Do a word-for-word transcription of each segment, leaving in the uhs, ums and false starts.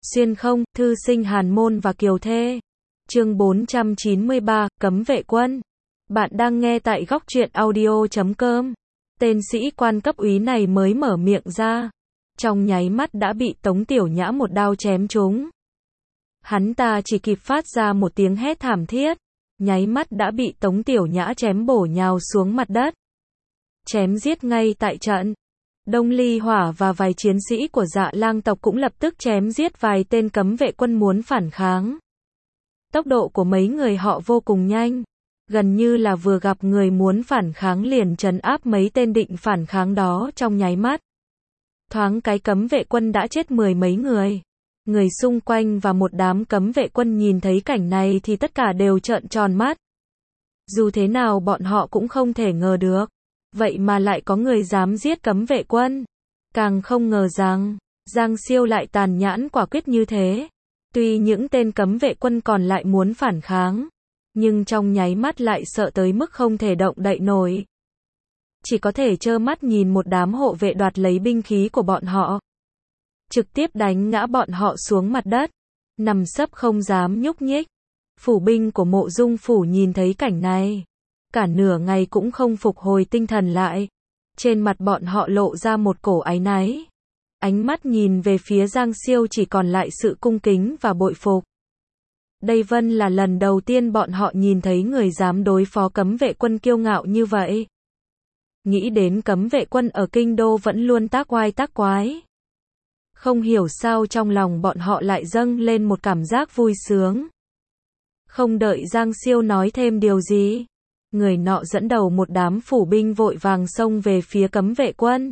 Xuyên không, thư sinh Hàn Môn và Kiều Thê. Chương bốn trăm chín mươi ba, Cấm vệ quân. Bạn đang nghe tại góc truyện audio chấm com. Tên sĩ quan cấp úy này mới mở miệng ra, trong nháy mắt đã bị Tống Tiểu Nhã một đao chém trúng. Hắn ta chỉ kịp phát ra một tiếng hét thảm thiết, nháy mắt đã bị Tống Tiểu Nhã chém bổ nhào xuống mặt đất. Chém giết ngay tại trận. Đông Ly Hỏa và vài chiến sĩ của Dạ Lang tộc cũng lập tức chém giết vài tên cấm vệ quân muốn phản kháng. Tốc độ của mấy người họ vô cùng nhanh, gần như là vừa gặp người muốn phản kháng liền trấn áp mấy tên định phản kháng đó trong nháy mắt. Thoáng cái cấm vệ quân đã chết mười mấy người. Người xung quanh và một đám cấm vệ quân nhìn thấy cảnh này thì tất cả đều trợn tròn mắt. Dù thế nào bọn họ cũng không thể ngờ được, vậy mà lại có người dám giết cấm vệ quân. Càng không ngờ rằng, Giang Siêu lại tàn nhẫn quả quyết như thế. Tuy những tên cấm vệ quân còn lại muốn phản kháng, nhưng trong nháy mắt lại sợ tới mức không thể động đậy nổi. Chỉ có thể trơ mắt nhìn một đám hộ vệ đoạt lấy binh khí của bọn họ, trực tiếp đánh ngã bọn họ xuống mặt đất, nằm sấp không dám nhúc nhích. Phủ binh của Mộ Dung phủ nhìn thấy cảnh này, cả nửa ngày cũng không phục hồi tinh thần lại. Trên mặt bọn họ lộ ra một cổ áy náy. Ánh mắt nhìn về phía Giang Siêu chỉ còn lại sự cung kính và bội phục. Đây vân là lần đầu tiên bọn họ nhìn thấy người dám đối phó cấm vệ quân kiêu ngạo như vậy. Nghĩ đến cấm vệ quân ở kinh đô vẫn luôn tác oai tác quái, không hiểu sao trong lòng bọn họ lại dâng lên một cảm giác vui sướng. Không đợi Giang Siêu nói thêm điều gì, người nọ dẫn đầu một đám phủ binh vội vàng xông về phía cấm vệ quân.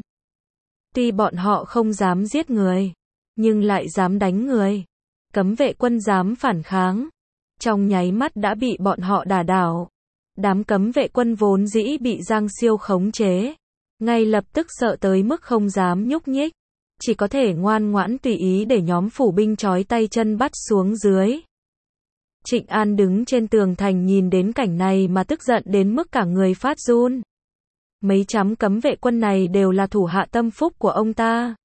Tuy bọn họ không dám giết người, nhưng lại dám đánh người. Cấm vệ quân dám phản kháng, trong nháy mắt đã bị bọn họ đả đảo. Đám cấm vệ quân vốn dĩ bị Giang Siêu khống chế, ngay lập tức sợ tới mức không dám nhúc nhích, chỉ có thể ngoan ngoãn tùy ý để nhóm phủ binh trói tay chân bắt xuống dưới. Trịnh An đứng trên tường thành nhìn đến cảnh này mà tức giận đến mức cả người phát run. Mấy trăm cấm vệ quân này đều là thủ hạ tâm phúc của ông ta.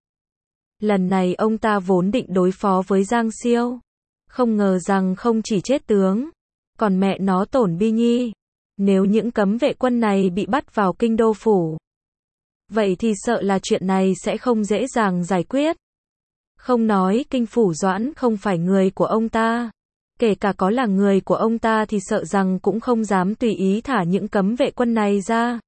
Lần này ông ta vốn định đối phó với Giang Siêu, không ngờ rằng không chỉ chết tướng, còn mẹ nó tổn Bi Nhi. Nếu những cấm vệ quân này bị bắt vào kinh đô phủ, vậy thì sợ là chuyện này sẽ không dễ dàng giải quyết. Không nói kinh phủ Doãn không phải người của ông ta, kể cả có là người của ông ta thì sợ rằng cũng không dám tùy ý thả những cấm vệ quân này ra.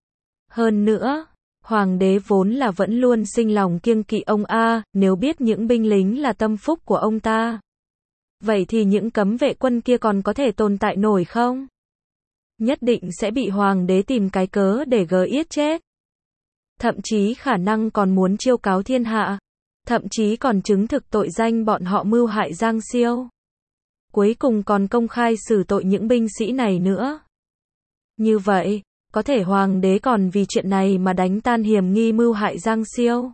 Hơn nữa, hoàng đế vốn là vẫn luôn sinh lòng kiêng kỵ ông a, nếu biết những binh lính là tâm phúc của ông ta, vậy thì những cấm vệ quân kia còn có thể tồn tại nổi không? Nhất định sẽ bị hoàng đế tìm cái cớ để gờ yết chết. Thậm chí khả năng còn muốn chiêu cáo thiên hạ, thậm chí còn chứng thực tội danh bọn họ mưu hại Giang Siêu. Cuối cùng còn công khai xử tội những binh sĩ này nữa. Như vậy, có thể hoàng đế còn vì chuyện này mà đánh tan hiểm nghi mưu hại Giang Siêu.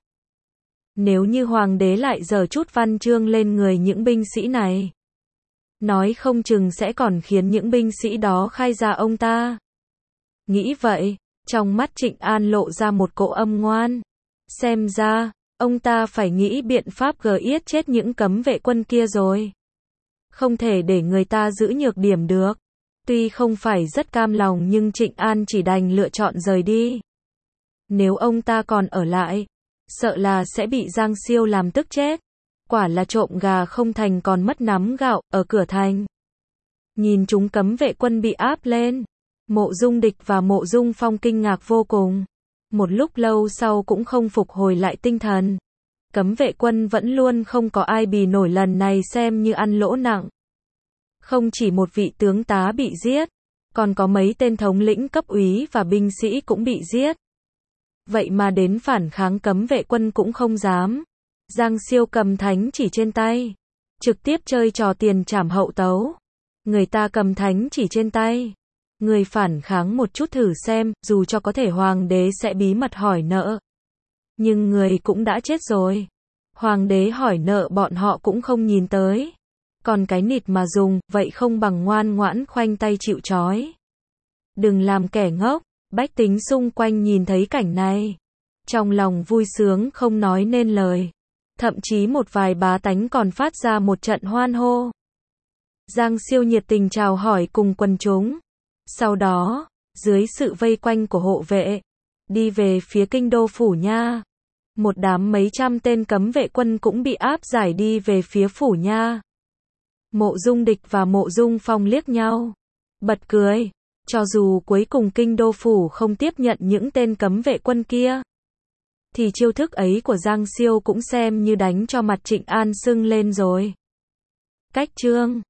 Nếu như hoàng đế lại giở chút văn chương lên người những binh sĩ này, nói không chừng sẽ còn khiến những binh sĩ đó khai ra ông ta. Nghĩ vậy, trong mắt Trịnh An lộ ra một cỗ âm ngoan. Xem ra, ông ta phải nghĩ biện pháp gờ yết chết những cấm vệ quân kia rồi. Không thể để người ta giữ nhược điểm được. Tuy không phải rất cam lòng nhưng Trịnh An chỉ đành lựa chọn rời đi. Nếu ông ta còn ở lại, sợ là sẽ bị Giang Siêu làm tức chết. Quả là trộm gà không thành còn mất nắm gạo, ở cửa thành. Nhìn chúng cấm vệ quân bị áp lên, Mộ Dung Địch và Mộ Dung Phong kinh ngạc vô cùng. Một lúc lâu sau cũng không phục hồi lại tinh thần. Cấm vệ quân vẫn luôn không có ai bì nổi, lần này xem như ăn lỗ nặng. Không chỉ một vị tướng tá bị giết, còn có mấy tên thống lĩnh cấp úy và binh sĩ cũng bị giết. Vậy mà đến phản kháng cấm vệ quân cũng không dám. Giang Siêu cầm thánh chỉ trên tay, trực tiếp chơi trò tiền trảm hậu tấu. Người ta cầm thánh chỉ trên tay, người phản kháng một chút thử xem, dù cho có thể hoàng đế sẽ bí mật hỏi nợ. Nhưng người cũng đã chết rồi. Hoàng đế hỏi nợ bọn họ cũng không nhìn tới. Còn cái nịt mà dùng, vậy không bằng ngoan ngoãn khoanh tay chịu trói. Đừng làm kẻ ngốc. Bách tính xung quanh nhìn thấy cảnh này, trong lòng vui sướng không nói nên lời. Thậm chí một vài bá tánh còn phát ra một trận hoan hô. Giang Siêu nhiệt tình chào hỏi cùng quần chúng. Sau đó, dưới sự vây quanh của hộ vệ, đi về phía kinh đô Phủ Nha. Một đám mấy trăm tên cấm vệ quân cũng bị áp giải đi về phía Phủ Nha. Mộ Dung Địch và Mộ Dung Phong liếc nhau, bật cười. Cho dù cuối cùng kinh đô phủ không tiếp nhận những tên cấm vệ quân kia, thì chiêu thức ấy của Giang Siêu cũng xem như đánh cho mặt Trịnh An sưng lên rồi. Cách chương